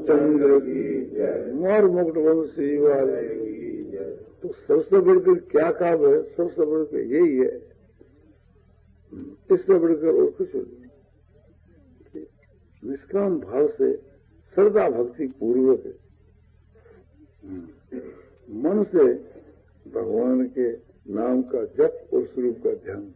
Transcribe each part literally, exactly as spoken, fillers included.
रामचंद्र की जय, मोर मुकुट वंशी वाले की जय। तो सबसे बढ़कर क्या काम है? सबसे बढ़कर यही है, इससे बढ़कर और कुछ नहीं। निष्काम भाव से श्रद्धा भक्ति पूर्वक मन से भगवान के नाम का जप और स्वरूप का ध्यान।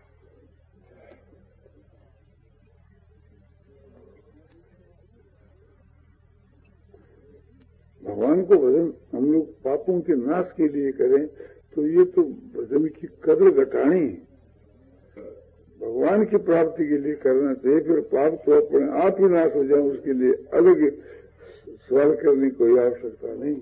भगवान को भजन हम लोग पापों के नाश के लिए करें तो ये तो भजन की कदर घटानी है। भगवान की प्राप्ति के लिए करना चाहिए, फिर पाप तो अपने आप ही नाश हो जाए उसके लिए अलग सवाल करने की कोई आवश्यकता नहीं।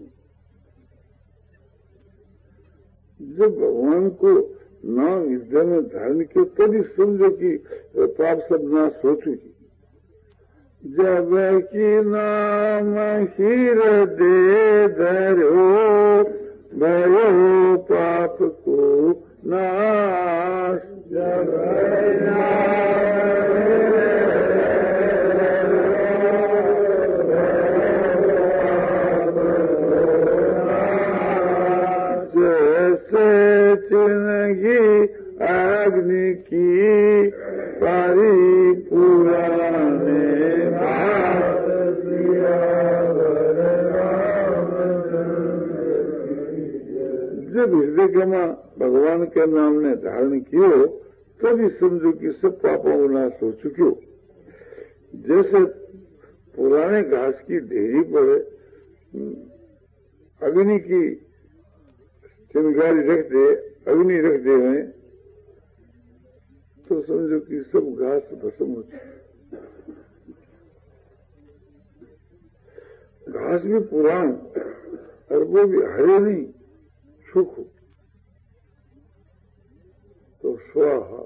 जब भगवान को नाम हृदय में धारण किया तभी समझो कि पाप सब नाश हो चुकी। जब की नाम हृदय धरो भयो पाप को नाश। जब जैसे चिन्हगी अग्नि की पारी पुराने जब हृदय गमा भगवान के नाम ने धारण कियो तभी समझो कि सब पापों को नाश हो चुके। जैसे पुराने घास की ढेरी पर अग्नि की चिंगारी रख दे, अग्नि रख दे हैं तो समझो कि सब घास भस्म हो चुकी। घास भी पुरान और वो भी हरे नहीं सुख तो स्वाहा।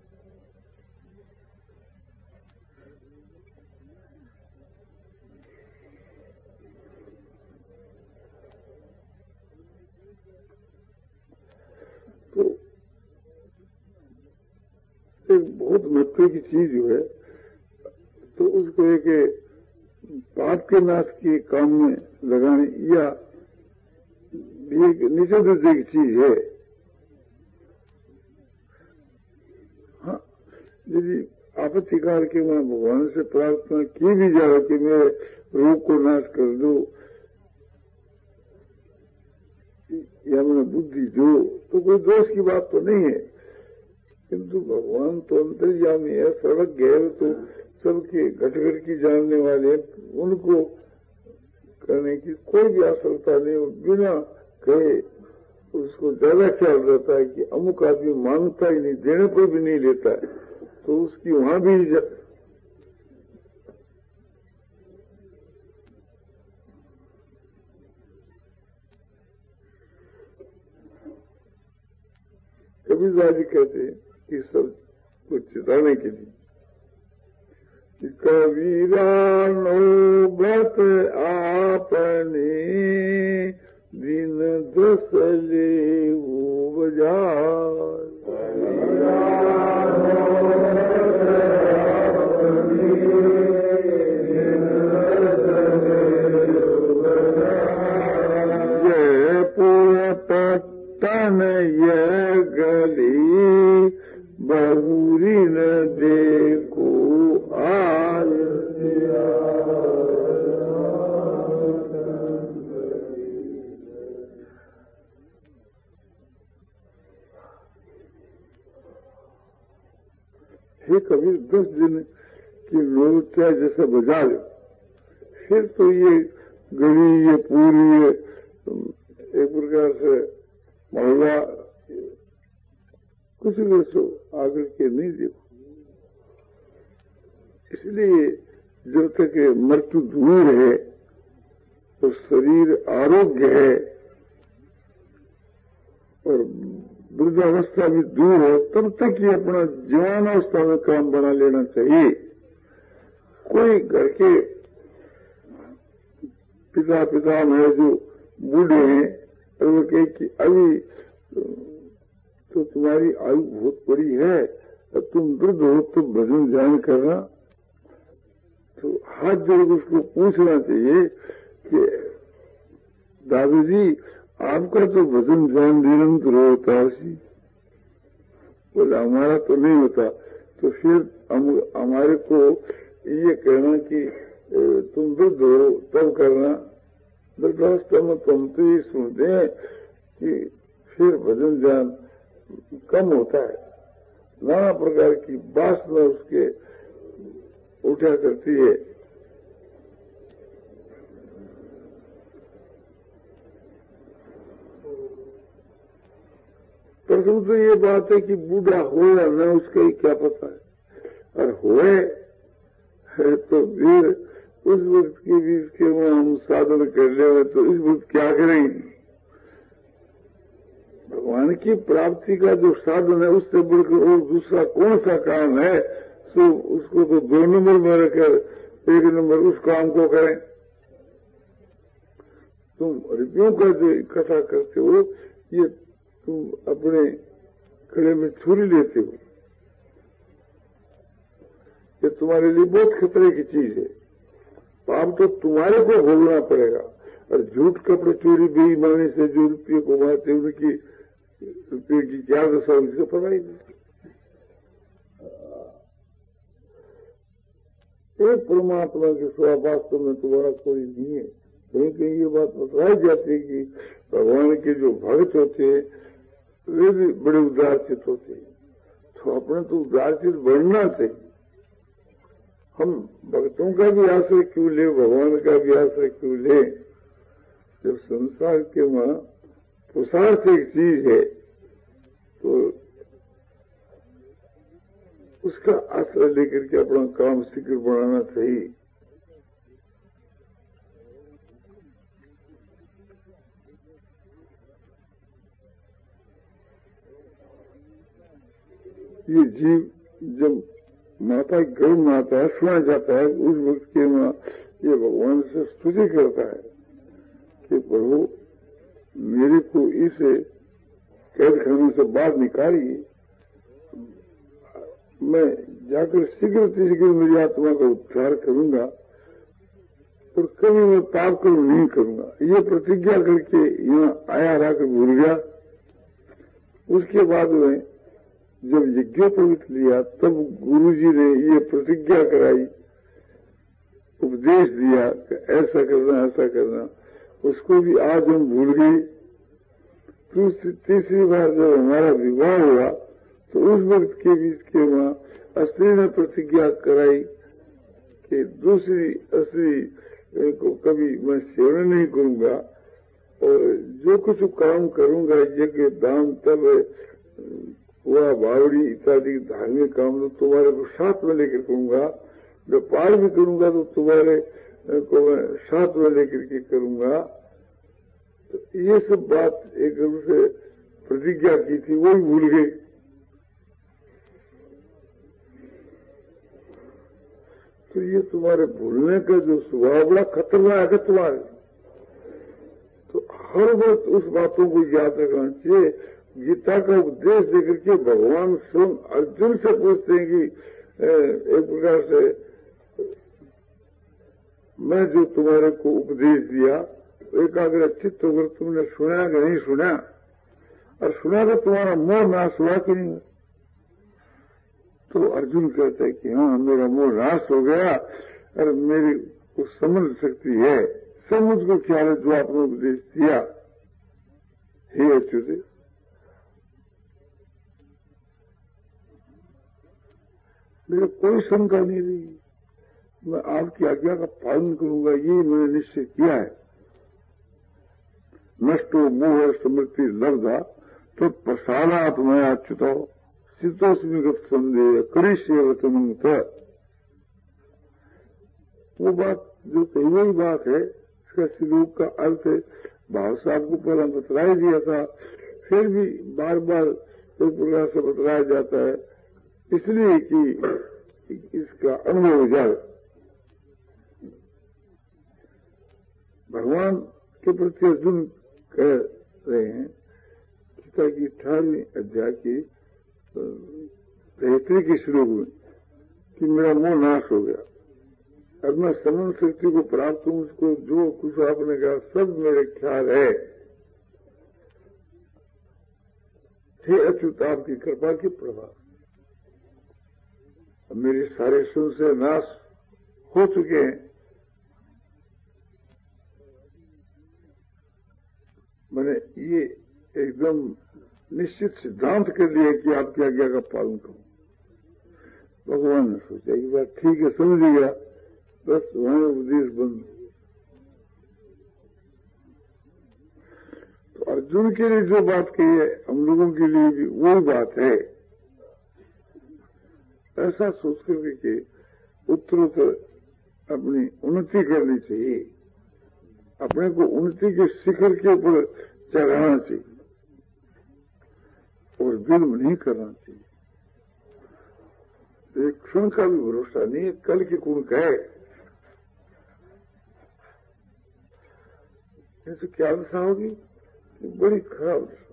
तो एक बहुत महत्व की चीज जो है तो उसको एक पाप के नाश के काम में लगाने या एक नीचे दूसरे की चीज है। हाँ, यदि आपत्ति काल के मैं भगवान से प्रार्थना की भी जाए कि मेरे रोग को नाश कर दो या मैंने बुद्धि दो तो कोई दोष की बात तो नहीं है, किंतु भगवान तो अंतर्यामी है, सर्वज्ञ है, तो सबके घट घट की जानने वाले, उनको करने की कोई भी आवश्यकता नहीं। बिना कहे उसको ज्यादा ख्याल रहता है कि अमुक आदमी मांगता ही नहीं, देने पर भी नहीं लेता है, तो उसकी वहां भी जा... कबीरदास जी कहते हैं कि सब को चिताने के लिए कबीरा नौबत आपने दिन दस ले बजार। जयपुर पट्टन ये गली बहुरी न देखो आज। हे कबीर, दस दिन की नौबत जैसा बजा लो, फिर तो ये गली ये पूरी ये एक प्रकार से मोहल्ला कुछ भी सो आकर के नहीं देखो। इसलिए जब तक मृत्यु दूर है तो शरीर आरोग्य है और वृद्धावस्था भी दूर है, तब तक ये अपना जवानावस्था में काम बना लेना चाहिए। कोई घर के पिता पिता में जो बूढ़े हैं और वो कहे कि अभी तो तुम्हारी आयु बहुत बड़ी है, अब तुम वृद्ध हो तो भजन ध्यान करना, तो हाथ जोड़ उसको पूछना चाहिए कि दादू जी आपका तो भजन ध्यान निरंतर होता है, बोले हमारा तो नहीं होता। तो फिर हम हमारे को ये कहना कि तुम वृद्ध हो तब करना, वृद्धावस्था में तुम तो ये सुनते हैं कि फिर भजन ध्यान कम होता है, नाना प्रकार की वासना उसके उठा करती है। प्रथम तो ये बात है कि बूढ़ा हो या न उसका ही क्या पता है, और होए है तो फिर उस वक्त के बीच के में हम साधन कर ले तो इस वक्त क्या करेंगे। भगवान की प्राप्ति का जो साधन है उससे बढ़कर और दूसरा कौन सा काम है, तो उसको तो दो नंबर में रखकर एक नंबर उस काम को करें। तुम रुपयों का जो इकट्ठा करते हो ये तुम अपने गले में छुरी लेते हो, ये तुम्हारे लिए बहुत खतरे की चीज है। पाप तो तुम्हारे को भोगना पड़ेगा, और झूठ कपड़े चोरी बेईमानी से जो रुपये कमाते उनकी रुपये की क्या दशा उनसे पता ही नहीं। एक परमात्मा के सिवा वास्तव में तुम्हारा कोई नहीं है। कहीं कहीं ये बात बताई जाती है कि भगवान के जो भक्त होते हैं वे भी बड़े उदारचित होते हैं, तो अपने तो उदारचित बढ़ना चाहिए। हम भक्तों का भी आश्रय क्यों ले, भगवान का भी आश्रय क्यों ले। जब संसार के वहां पुरुषार्थ एक चीज है तो उसका आश्रय लेकर के अपना काम शीघ्र बढ़ाना चाहिए। ये जीव जब माता गर्भ में आता है, सुना जाता है, उस वक्त के वहां ये भगवान से स्तुति करता है कि प्रभु मेरे को इस कैद खाने से बाहर निकालिए, मैं जाकर शीघ्र शीघ्र मेरी आत्मा का उद्धार करूंगा और कभी मैं पाप कर्म नहीं करूंगा। ये प्रतिज्ञा करके यहाँ आया रहकर भूल गया। उसके बाद में जब यज्ञोपवीत लिया तब गुरुजी ने ये प्रतिज्ञा कराई, उपदेश दिया कि ऐसा करना ऐसा करना, उसको भी आज हम भूल गए। दूसरी तीसरी बार जब हमारा विवाह हुआ तो उस वक्त के बीच के वहां स्त्री ने प्रतिज्ञा कराई कि दूसरी स्त्री को कभी मैं सेवन नहीं करूंगा और जो कुछ काम करूंगा यज्ञ दान तब हुआ बावड़ी इत्यादि धार्मिक काम तो तुम्हारे को साथ में लेकर करूंगा, व्यापार भी करूंगा तो तुम्हारे को मैं साथ में लेकर के करूंगा। तो ये सब बात एक रूप से प्रतिज्ञा की थी वही भूल गए। तो ये तुम्हारे भूलने का जो स्वभाव बड़ा खतरनाक है तुम्हारे। तो हर वक्त उस बातों को याद रखना चाहिए। गीता का उपदेश देकर के भगवान स्वयं अर्जुन से पूछते हैं कि एक प्रकार से मैं जो तुम्हारे को उपदेश दिया एकाग्र चित्त होकर तुमने सुना कि नहीं सुना, और सुना तो तुम्हारा मोह नाश हुआ कि नहीं। तो अर्जुन कहता है कि हाँ मेरा मोह नाश हो गया और मेरी को समझ शक्ति है, सब मुझको ख्याल है जो आपने उपदेश दिया। हे अच्युत मेरे कोई शंका नहीं रही, मैं आपकी आज्ञा का पालन करूंगा, ये मैंने निश्चय किया है। नष्टो मोह स्मृति लब्धा तो प्रसादात मैं अच्युत चितोस्मिगत संदेह करिष्ये वचनंत। वो बात जो कही वही बात है, इसका श्लोक का अर्थ है भाव साहब को पहला बतलाया दिया था, फिर भी बार बार एक प्रकार से बतलाया जाता है इसलिए कि इसका अनुभव हो जाए। भगवान के प्रति अर्जुन कह रहे हैं गीता की अठारहवीं अध्याय की तैतरी की श्लोक में कि मेरा मोह नाश हो गया। अब मैं समन शक्ति को प्राप्त हूँ, उसको जो कुछ आपने कहा सब मेरे ख्याल है। हे अच्युत, आपकी कृपा की प्रभाव मेरे सारे संशय नाश हो चुके हैं। मैंने ये एकदम निश्चित सिद्धांत कर लिया कि आपकी आज्ञा का पालन करूं। भगवान ने सोचा कि बात ठीक है, समझ गया, बस वहां उपदेश बंद। तो अर्जुन के लिए जो बात कही है, हम लोगों के लिए भी वही बात है। ऐसा सोच करके कि उत्तरोत्तर अपनी उन्नति करनी चाहिए, अपने को उन्नति के शिखर के ऊपर चढ़ाना चाहिए और विलंब नहीं करना चाहिए। एक क्षण का भी भरोसा नहीं है, कल की कौन कहे। तो क्या दशा होगी? बड़ी खराब दशा।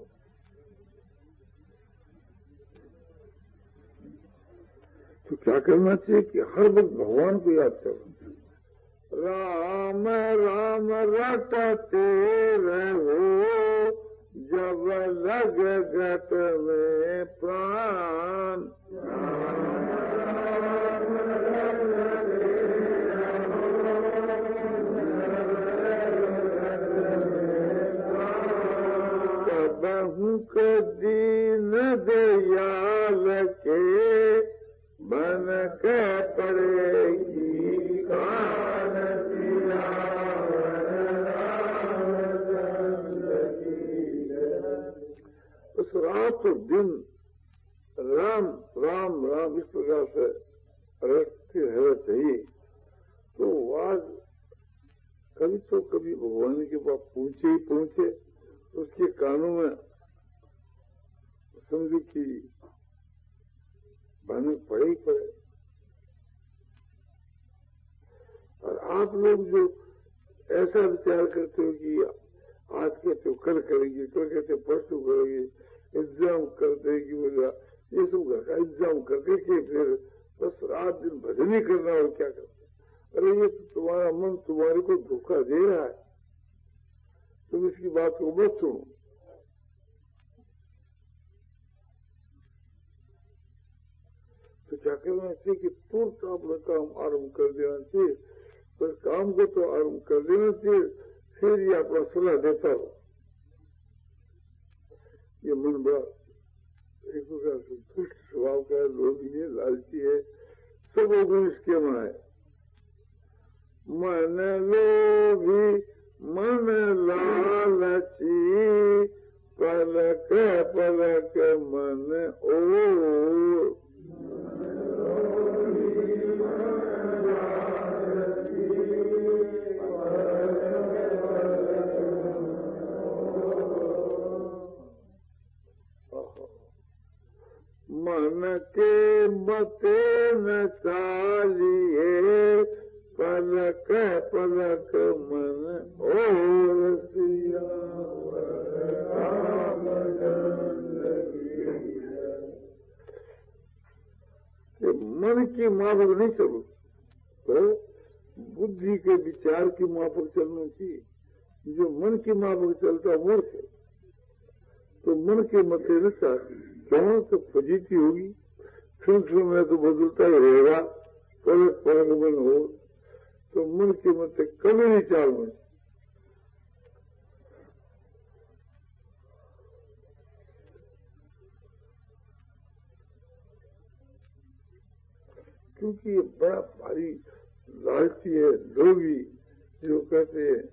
तो क्या करना चाहिए कि हर वक्त भगवान को याद करना। राम राम रटते रहो, जब लग घट में प्राण। बहु के दीन दयाल के बन के पड़ेगी कान। उस रात और दिन राम राम राम इस प्रकार से रटते रहना चाहिए। तो आज कभी तो कभी भगवान के पास पहुंचे ही पहुंचे, उसके कानों में समझो कि बने पड़े ही पड़े। और आप लोग जो ऐसा विचार करते हो कि आज कहते हो कल करेंगे, कल कहते हो परसों करेंगे, एग्जाम कर देगी बोला, ये सब घर का एग्जाम कर दे के फिर बस रात दिन भजन ही करना और क्या करते। अरे ये तो तुम्हारा मन तुम्हारे को धोखा दे रहा है, तुम इसकी बात को मत सुनो। तो क्या करना चाहिए कि तुरंत अपना काम आरंभ कर देना चाहिए। पर काम को तो आरंभ कर देना चाहिए, फिर ये अपना सलाह देता हो। ये मन बड़ा एक प्रकार से दुष्ट स्वभाव का है, लोभी है, लालची है, सब लोग इसके में है। मन लोभी मन लालची, पलक पलक मन ओ। मन के बते न चालिए, पलक पलक मन और सिया। मन की माफक नहीं चलो, तो बुद्धि के विचार की माफक चलना चाहिए। जो मन की माफक चलता मूर्ख है। तो मन के मते न चाहिए, क्यों तो फजीती होगी, क्षण क्षण में तो बदलता ही रहेगा, पलक पलक मन हो। तो मन के मत कभी नहीं चालू, क्योंकि ये बड़ा भारी लालची है, लोभी, जो कहते हैं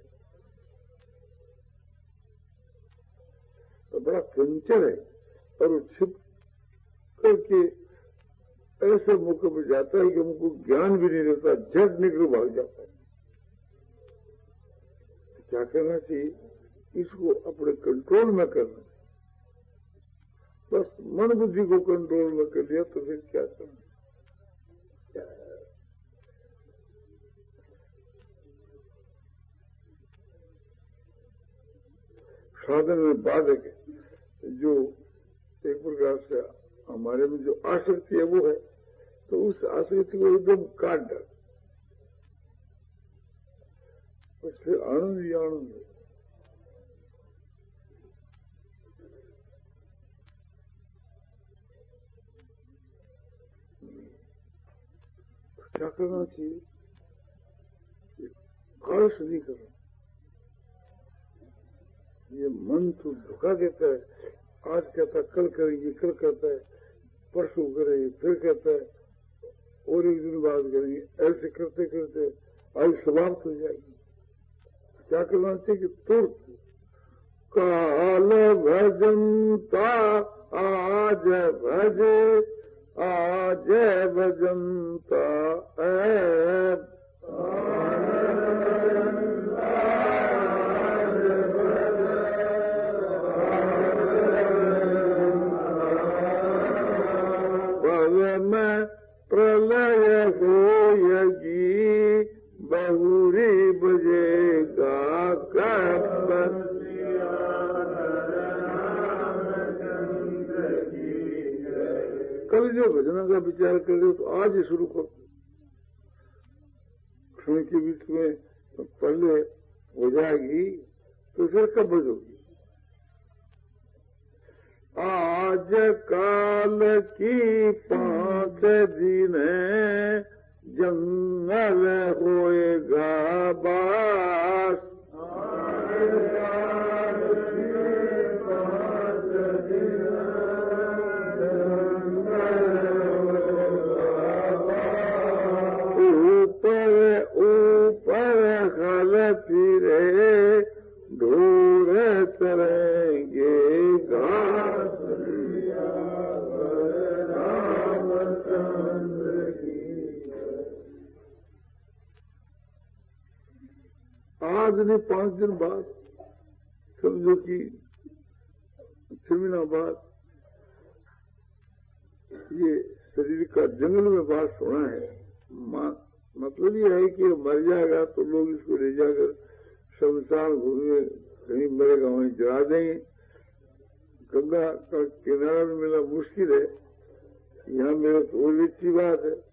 तो बड़ा चंचल है। और वो छिप करके ऐसे मौके पर जाता है कि हमको ज्ञान भी नहीं रहता, झट निकल भाग जाता है। तो क्या करना चाहिए? इसको अपने कंट्रोल में करना। बस मन बुद्धि को कंट्रोल में कर लिया तो फिर क्या करना? साधन में बाधक है, जो एक प्रकार से हमारे में जो आसक्ति है वो है, तो उस आसक्ति को एकदम काट डाल। फिर आनंद ही आनंद है। क्या करना चाहिए? आलस नहीं करना। ये मन तो धोखा देता है, आज कहता है कल करेंगे, कल कहता है परसों करेंगे, फिर कहता है और एक दिन बाद करेंगे। ऐसे करते करते आयु समाप्त हो जाएगी। क्या करना चाहिए कि तुरंत काल भजनता आज भजे, आज भजनता ऐ प्रलय होयगी बहुरी बजेगा कब। कल जो भजन का विचार कर रहे हो तो आज ही शुरू करो। क्षण के बीच में तो पहले हो जाएगी तो फिर कब बजोगी? आज काल की पांच दिन जंगल होएगा बास। ऊपर ऊपर हल फिरे ढूंढ चलेंगे घास। आज नहीं पांच दिन बाद, समझो कि छह महीना बाद ये शरीर का जंगल में वास होना है। मतलब ये है कि मर जाएगा तो लोग इसको ले जाकर शमशान भूमि में कहीं मरेगा वहीं जला देंगे। गंगा का किनारा में मिलना मुश्किल है, यहाँ मेरा तो और अच्छी बात है।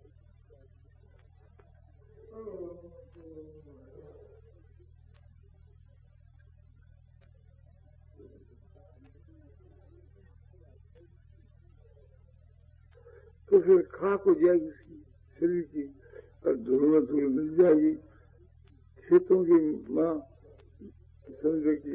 तो फिर खाक हो जाएगी शरीर की और धूल में धूल मिल जाएगी। खेतों की माँ समझो कि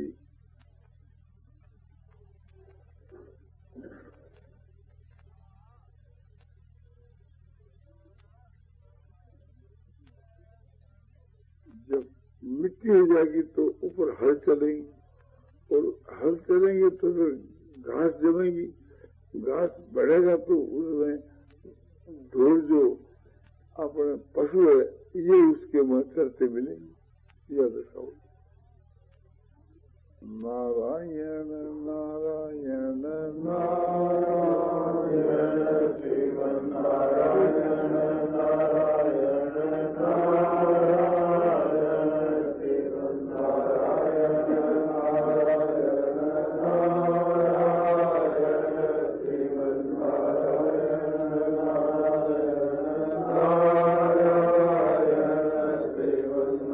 जब मिट्टी हो जाएगी तो ऊपर हल चलेंगी और हल चलेंगे तो फिर घास जमेगी। घास बढ़ेगा तो उसमें धूल जो अपने पशु है ये उसके मुँह चरते मिलेंगे। यह दशा होगी। नारायण नारायण नारायण शिव नारायण नारायण नारायण शिव नारायण नारायण नारायण शिव नारायण नारायण शिव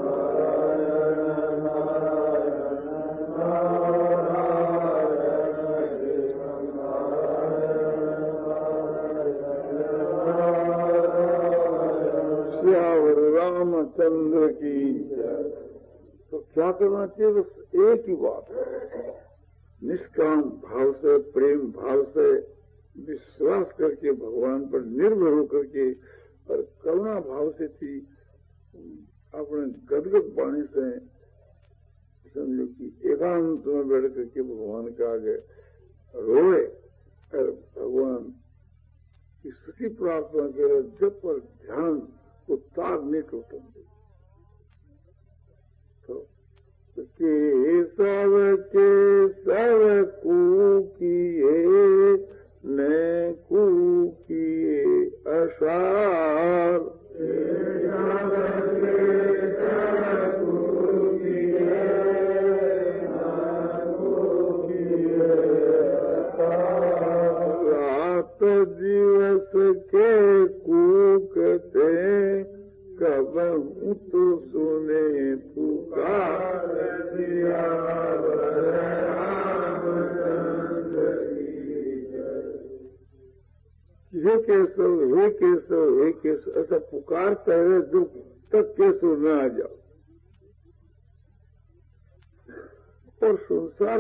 रामचंद्र की। तो क्या करना चाहिए? बस एक ही बात है, निष्काम भाव से, प्रेम भाव से, विश्वास करके भगवान पर निर्भर होकर के और करुणा भाव से थी अपने गदगद वाणी से समझो कि एकांत में बैठ करके भगवान के आगे रोए और भगवान की स्तुति प्रार्थना करे। जब पर ध्यान को तार नहीं टूटन दे। तो केशव केशव कूकिए ने कूकिए असार। रात दिवस के कूकते कहूँ तो सुने पुकार दिया हे केशव हे केशव हे केशव ऐसा पुकारता है जो तक केशव न आ जाओ। और संसार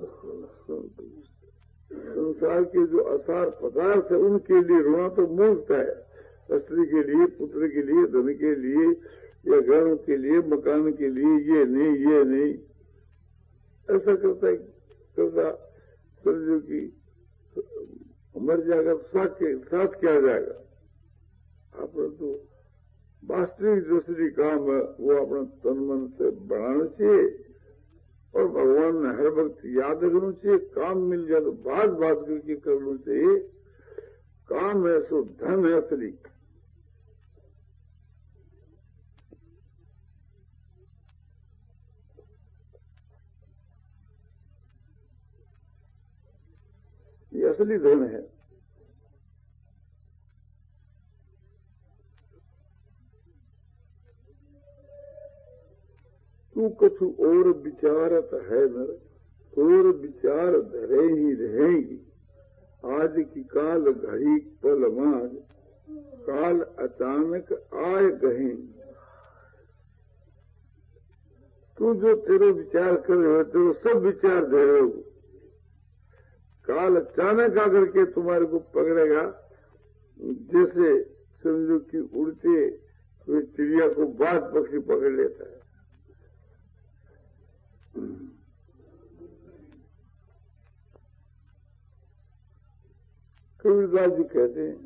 संसार के जो आसार पदार्थ है उनके लिए रोना तो मूर्खता है। स्त्री के लिए, पुत्र के लिए, धन के लिए या घरों के लिए, मकान के लिए, ये नहीं ये नहीं ऐसा करता है करता समझो कि मर जाएगा साथ के साथ क्या जाएगा। अपना तो वास्तविक दूसरी काम है वो अपना तन मन से बढ़ाना चाहिए और भगवान ने हर वक्त याद रखना चाहिए। काम मिल जाए तो बात बात करके करना चाहिए। काम है सो धन है असली। ये असली धन है। तू कछु और विचारत है नर, और विचार धरे ही रहेंगी। आज की काल घड़ी पल मार, काल अचानक आए गहेंगी। तू जो तेरे विचार कर रहे हो तेरे सब विचार दे रहे हो, काल अचानक आकर के तुम्हारे को पकड़ेगा। जैसे समझो कि उड़ते हुए चिड़िया को बाज पक्षी पकड़ लेता है। कबीरदास जी कहते हैं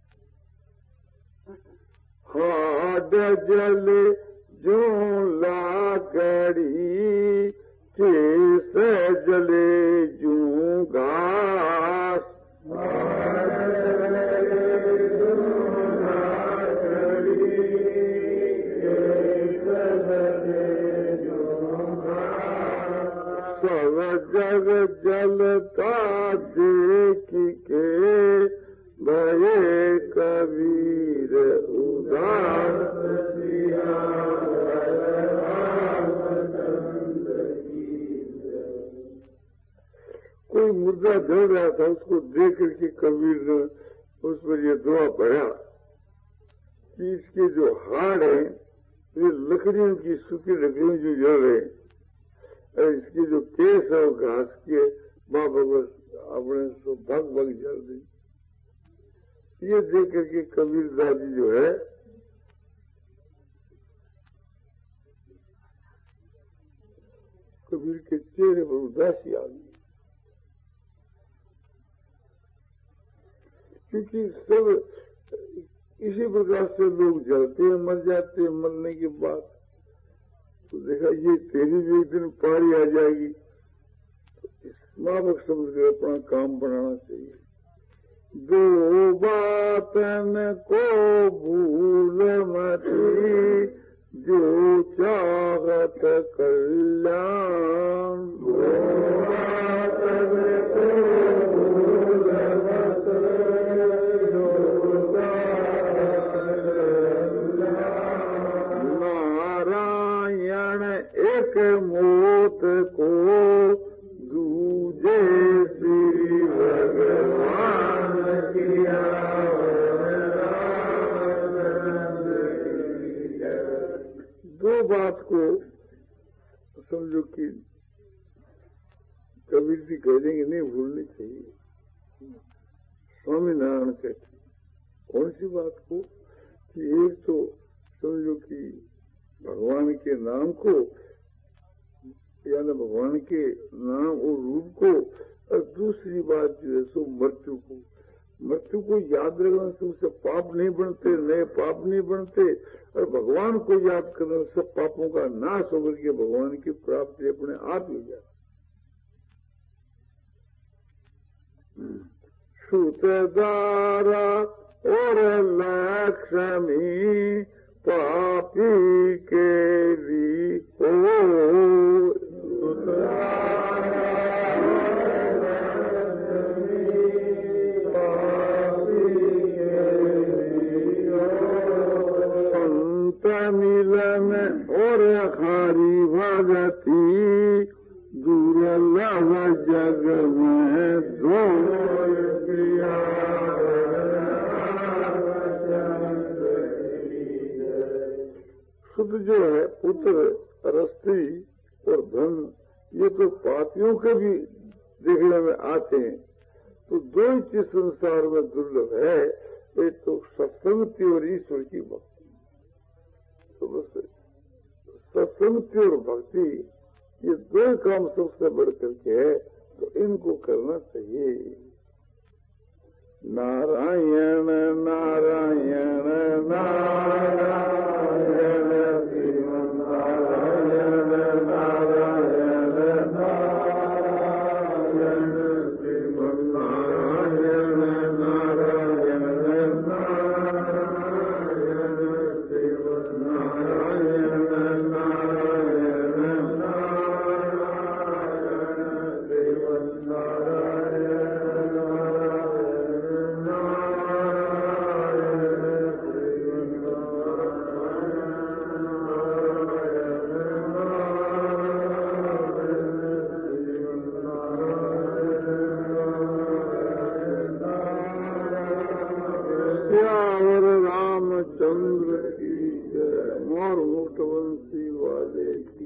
हाड जल जो लाकड़ी केस जले जू घास। सब जग जलता देख के भये कबीर उदास दिया। कोई मुर्दा जल रहा था उसको देख करके कबीर ने उस पर यह दुआ पढ़ा कि इसके जो हाड़ है ये लकड़ियों की सूखी लकड़ियों जो जल रहे हैं, इसकी जो केस है वो घास के माँ भगवत अपने सो भग भग जल दी। ये देख करके कबीर दादी जो है कबीर के चेहरे पर उदासी आ गई, क्योंकि सब इसी प्रकार से लोग जलते हैं, मर जाते हैं। मरने के बाद तो देखा ये तेरी भी एक दिन पारी आ जाएगी, तो इस मावक समझ कर अपना काम बनाना चाहिए। दो बातन को भूल मती जो चाहत कल्याण। दो बातन को भूल मत जो चाहत कल्याण। नारायण एक मोत को दूजे श्री भगवान किया। दो बात को समझो कि कबीर जी कह देंगे नहीं भूलनी चाहिए। स्वामी नारायण कहते कौन सी बात को कि एक तो समझो कि भगवान के नाम को यानी भगवान के नाम और रूप को, और दूसरी बात जो है सो मृत्यु को। मृत्यु को याद रखने से उससे पाप नहीं बनते, नए पाप नहीं बनते, और भगवान को याद करने से सब पापों का नाश होकर के भगवान की प्राप्ति अपने आप ही हो जाती। सूतदारा और लक्ष्मी पापी के लिए हो। संत पुत्र जो है, पुत्र और स्त्री और धन, ये तो पापियों के भी देखने में आते हैं। तो दो ही चीज संसार में दुर्लभ है, एक तो सत्संगति और ईश्वर की भक्ति। तो बस सत्संगति और भक्ति, ये दो काम सबसे बढ़ करके है, तो इनको करना चाहिए। नारायण नारायण नारायण श्रीमन नारायण नारायण नारायण श्रीमन नारायण नारायण नारायण श्रीमन नारायण नारायण नारायण श्रीमन नारायण चंद्र की जय, मोर मुक्तवंशी वाले की